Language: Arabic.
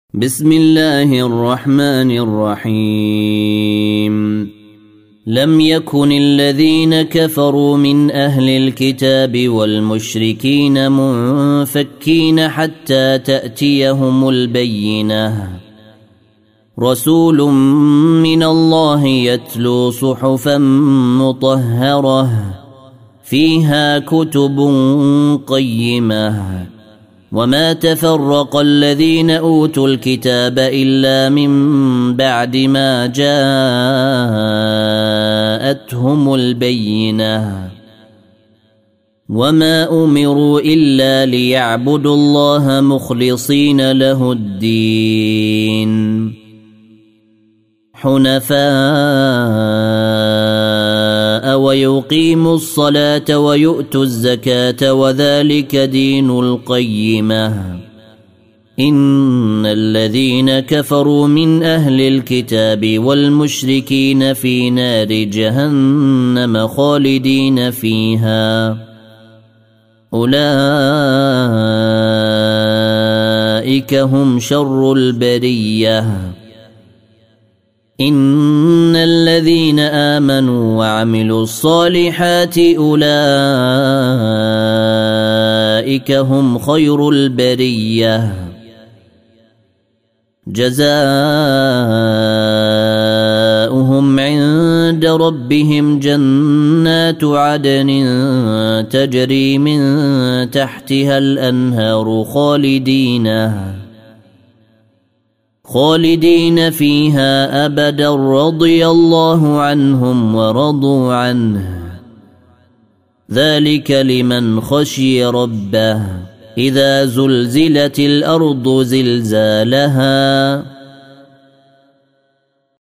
بسم الله الرحمن الرحيم لم يكن الذين كفروا من أهل الكتاب والمشركين منفكين حتى تأتيهم البينة رسول من الله يتلو صحفا مطهرة فيها كتب قيمة وما تفرق الذين أوتوا الكتاب إلا من بعد ما جاءتهم البينة وما أمروا إلا ليعبدوا الله مخلصين له الدين حنفاء ويقيموا الصلاة ويؤتوا الزكاة وذلك دين القيمة إن الذين كفروا من أهل الكتاب والمشركين في نار جهنم خالدين فيها أولئك هم شر البرية إن الذين آمنوا وعملوا الصالحات أولئك هم خير البرية جزاؤهم عند ربهم جنات عدن تجري من تحتها الأنهار خالدين فيها أبدا رضي الله عنهم ورضوا عنه ذلك لمن خشي ربه إذا زلزلت الأرض زلزالها